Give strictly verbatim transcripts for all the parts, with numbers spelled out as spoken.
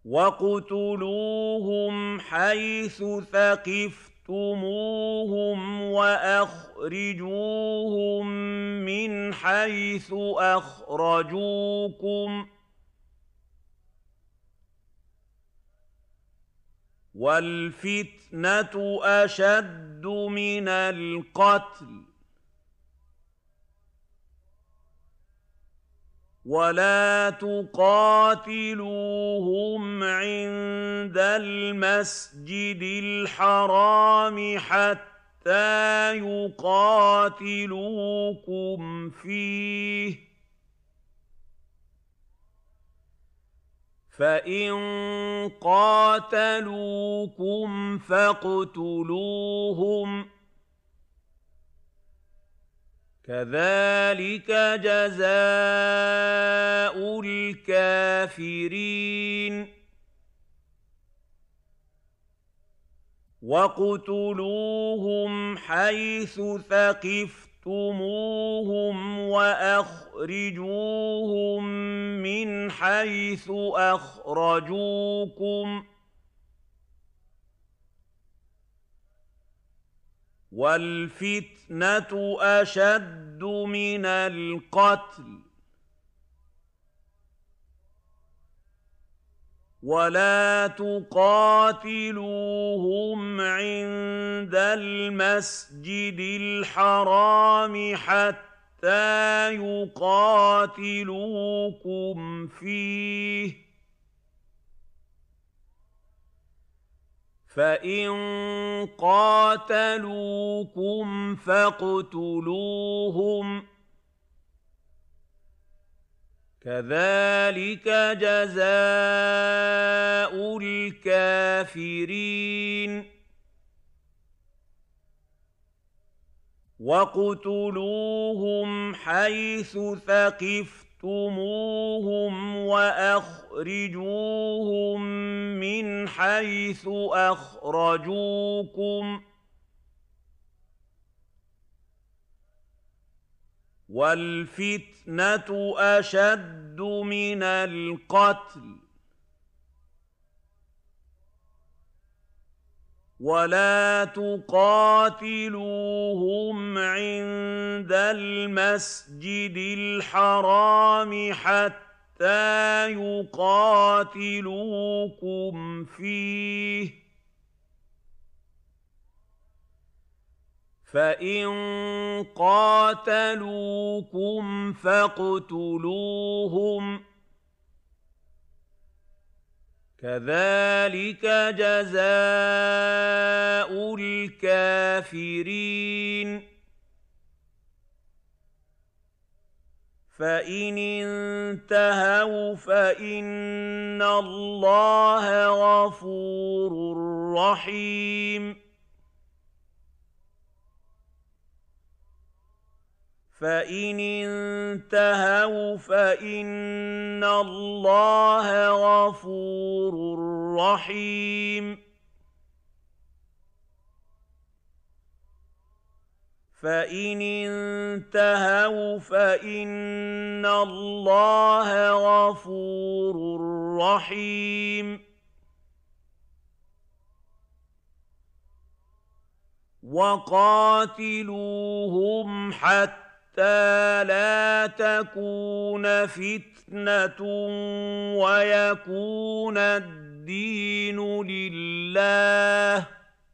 وَاقْتُلُوهُمْ حَيْثُ ثَقِفْتُمُوهُمْ وَأَخْرِجُوهُم مِّنْ حَيْثُ أَخْرَجُوكُمْ ۚ وَالْفِتْنَةُ أَشَدُّ مِنَ الْقَتْلِ ۚ وَلَا تُقَاتِلُوهُمْ عِندَ الْمَسْجِدِ الْحَرَامِ حَتَّىٰ يُقَاتِلُوكُمْ فِيهِ ۖ فَإِن قَاتَلُوكُمْ فَاقْتُلُوهُمْ ۗ كَذَٰلِكَ جَزَاءُ الْكَافِرِينَ وَاقْتُلُوهُمْ حَيْثُ ثَقِفْتُمُوهُمْ وَأَخْرِجُوهُم مِّنْ حَيْثُ أَخْرَجُوكُمْ ۚ وَالْفِتْنَةُ أَشَدُّ مِنَ الْقَتْلِ ۚ وَلَا تُقَاتِلُوهُمْ عِندَ الْمَسْجِدِ الْحَرَامِ حَتَّىٰ يُقَاتِلُوكُمْ فِيهِ ۖ فَإِن قَاتَلُوكُمْ فَاقْتُلُوهُمْ ۗ كَذَٰلِكَ جَزَاءُ الْكَافِرِينَ وَاقْتُلُوهُمْ حَيْثُ ثَقِفْتُمُوهُمْ وَأَخْرِجُوهُم مِّنْ حَيْثُ أَخْرَجُوكُمْ ۚ وَالْفِتْنَةُ أَشَدُّ مِنَ الْقَتْلِ ۚ وَلَا تُقَاتِلُوهُمْ عِندَ الْمَسْجِدِ الْحَرَامِ حَتَّىٰ يُقَاتِلُوكُمْ فِيهِ ۖ فَإِن قَاتَلُوكُمْ فَاقْتُلُوهُمْ ۗ كَذَٰلِكَ جَزَاءُ الْكَافِرِينَ فَإِنِ انتَهَوْا فَإِنَّ اللَّهَ غَفُورٌ رَّحِيمٌ فَإِنِ انتَهَوْا فَإِنَّ اللَّهَ غَفُورٌ رَّحِيمٌ فَإِنِ انتَهَوْا فَإِنَّ اللَّهَ غَفُورٌ رَّحِيمٌ وَقَاتِلُوهُمْ حَتَّىٰ حَتَّىٰ لَا تَكُونَ فِتْنَةٌ وَيَكُونَ الدِّينُ لِلَّهِ ۖ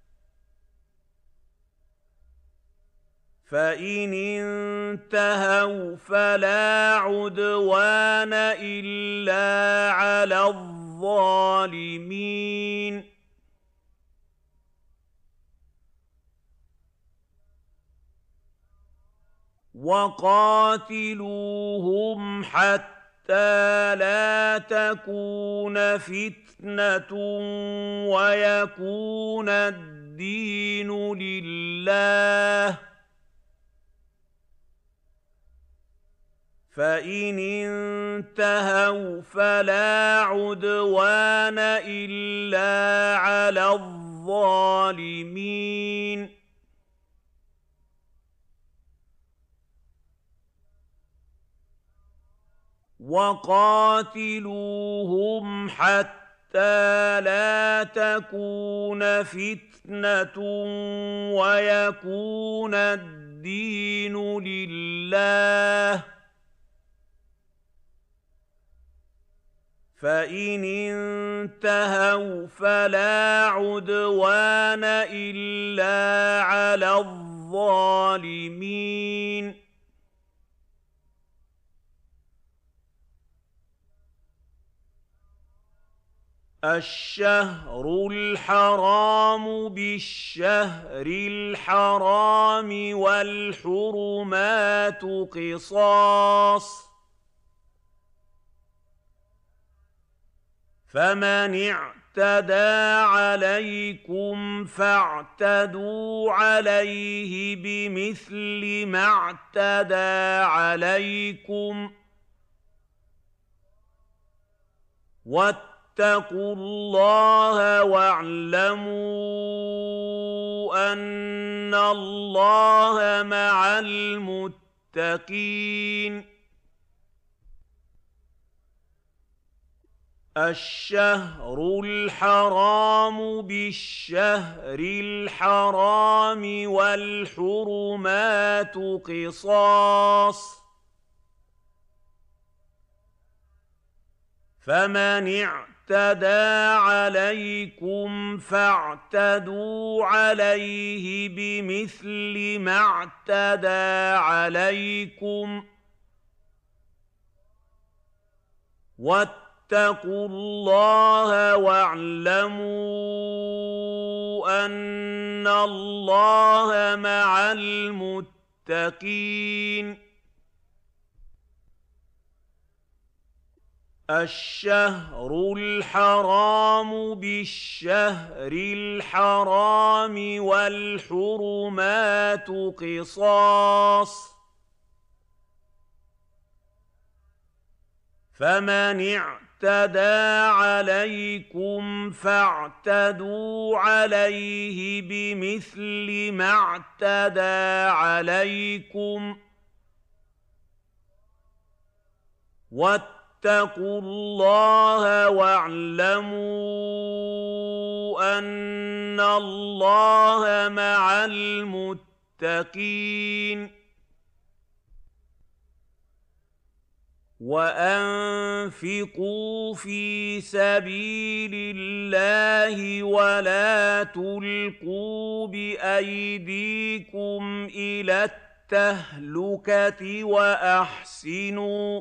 فَإِنِ انتَهَوْا فَلَا عُدْوَانَ إِلَّا عَلَى الظَّالِمِينَ وَقَاتِلُوهُمْ حَتَّىٰ لَا تَكُونَ فِتْنَةٌ وَيَكُونَ الدِّينُ لِلَّهِ ۖ فَإِنِ انتَهَوْا فَلَا عُدْوَانَ إِلَّا عَلَى الظَّالِمِينَ وَقَاتِلُوهُمْ حَتَّىٰ لا تكون فتنة ويكون الدين لله، فإن انتهوا فلا عدوان إلا على الظالمين. الشهر الحرام بالشهر الحرام والحرمات قصاص، فمن اعتدى عليكم فاعتدوا عليه بمثل ما اعتدى عليكم، واتقوا الله واعلموا أن الله مع المتقين. الشهر الحرام بالشهر الحرام والحرمات قصاص، فمن اعتدى عليكم فاعتدوا عليه بمثل ما اعتدى عليكم، واتقوا الله واعلموا أن الله مع المتقين. الشهر الحرام بالشهر الحرام والحرمات قصاص، فمن اعتدى عليكم فاعتدوا عليه بمثل ما اعتدى عليكم، واتقوا الله واعلموا أن الله مع المتقين. وأنفقوا في سبيل الله ولا تلقوا بأيديكم إلى التهلكة وأحسنوا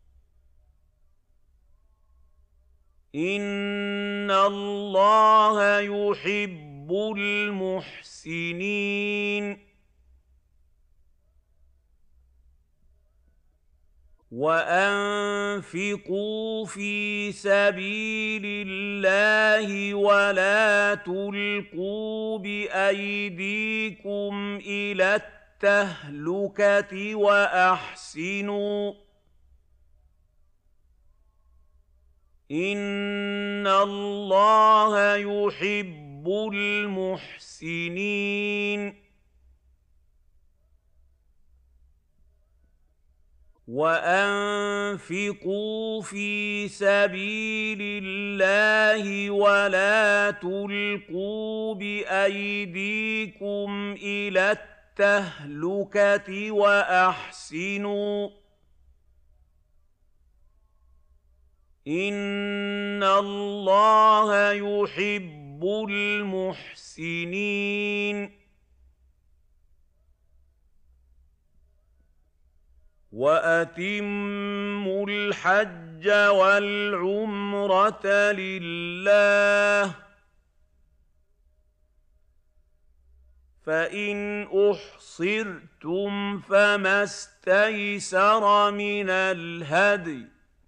إن الله يحب المحسنين. وأنفقوا في سبيل الله ولا تلقوا بأيديكم إلى التهلكة وأحسنوا إن الله يحب المحسنين. وأنفقوا في سبيل الله ولا تلقوا بأيديكم إلى التهلكة وأحسنوا إن الله يحب المحسنين. وأتموا الحج والعمرة لله، فإن أحصرتم فما استيسر من الهدي،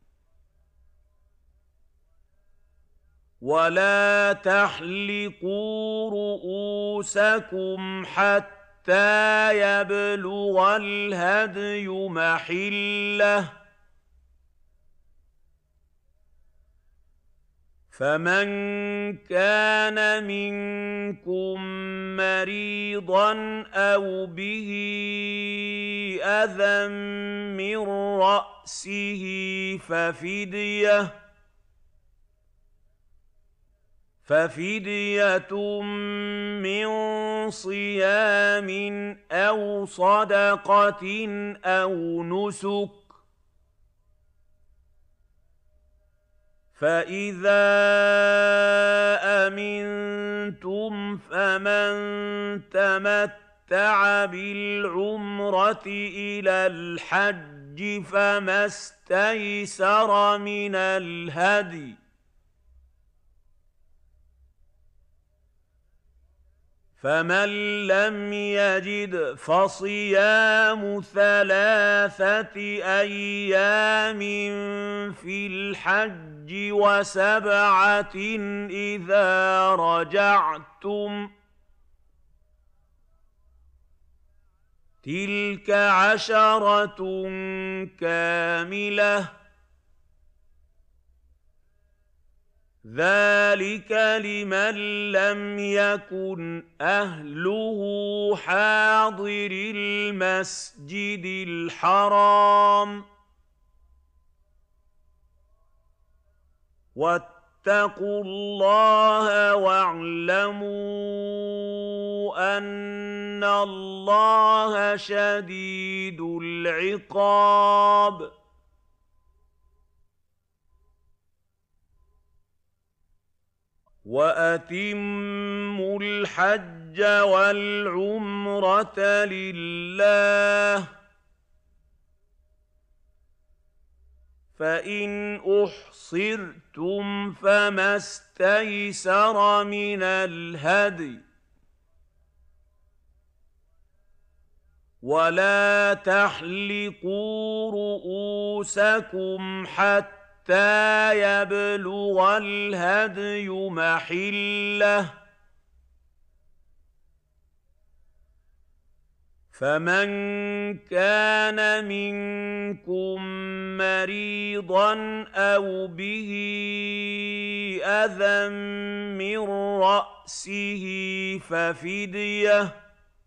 ولا تحلقوا رؤوسكم حتى حتى يبلغ الهدي محله، فمن كان منكم مريضا أو به أذى من رأسه ففدية ففدية من صيام أو صدقة أو نسك، فإذا أمنتم فمن تمتع بالعمرة إلى الحج فما استيسر من الهدي، فمن لم يجد فصيام ثلاثة أيام في الحج وسبعة إذا رجعتم، تلك عشرة كاملة، ذلك لمن لم يكن أهله حاضر المسجد الحرام. واتقوا الله واعلموا أن الله شديد العقاب. وأتموا الحج والعمرة لله، فإن أحصرتم فما استيسر من الهدي، ولا تحلقوا رؤوسكم حتى حتى يبلغ الهدي محله، فمن كان منكم مريضا أو به أذى من رأسه ففدية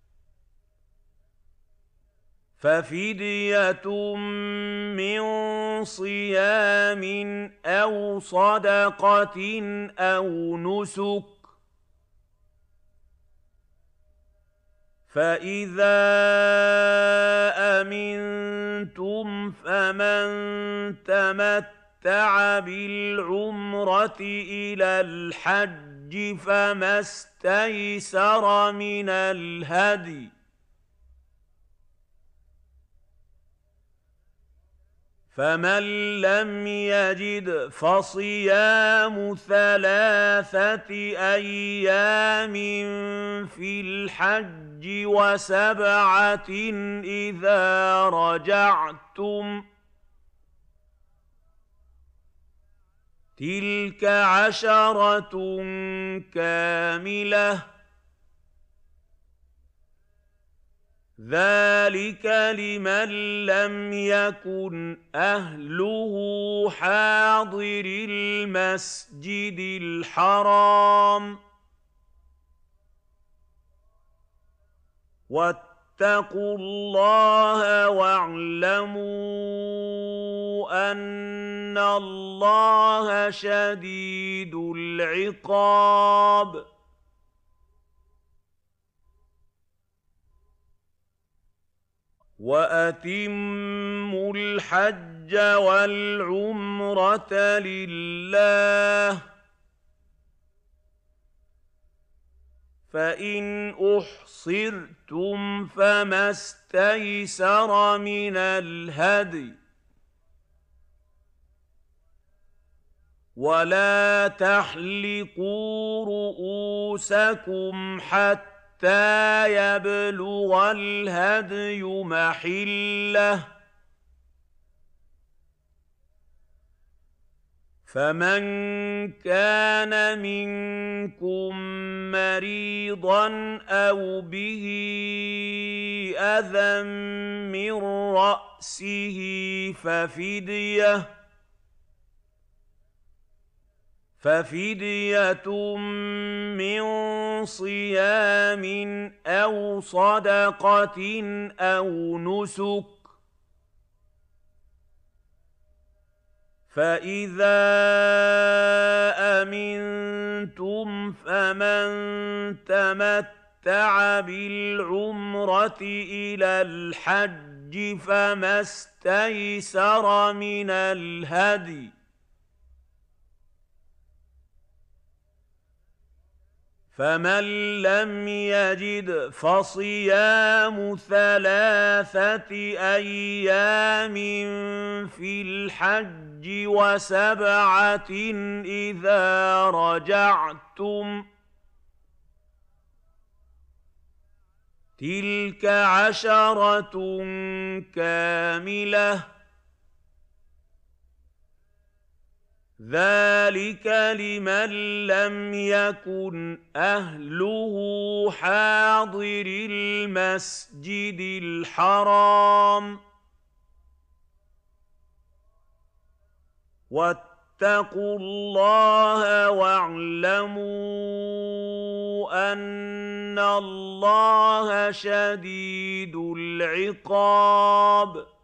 ففدية من صيام أو صدقة أو نسك، فإذا أمنتم فمن تمتع بالعمرة إلى الحج فما استيسر من الهدي، فمن لم يجد فصيام ثلاثة أيام في الحج وسبعة إذا رجعتم، تلك عشرة كاملة، ذلك لمن لم يكن أهله حاضر المسجد الحرام. واتقوا الله واعلموا أن الله شديد العقاب. وأتموا الحج والعمرة لله، فإن أحصرتم فما استيسر من الهدي، ولا تحلقوا رؤوسكم حتى حتى يبلغ الهدي محله، فمن كان منكم مريضا أو به أذى من رأسه ففدية ففدية من صيام أو صدقة أو نسك، فإذا أَمِنتُمْ فَمَن تَمَتَّعَ بِالْعُمْرَةِ إِلَى الْحَجِّ فَمَا اسْتَيْسَرَ مِنَ الْهَدْيِ ۖ فَمَن لَّمْ يَجِدْ فَصِيَامُ ثَلَاثَةِ أَيَّامٍ فِي الْحَجِّ وَسَبْعَةٍ إِذَا رَجَعْتُمْ ۗ تِلْكَ عَشَرَةٌ كَامِلَةٌ ۗ ذَٰلِكَ لِمَن لَّمْ يَكُنْ أَهْلُهُ حَاضِرِي الْمَسْجِدِ الْحَرَامِ ۚ وَاتَّقُوا اللَّهَ وَاعْلَمُوا أَنَّ اللَّهَ شَدِيدُ الْعِقَابِ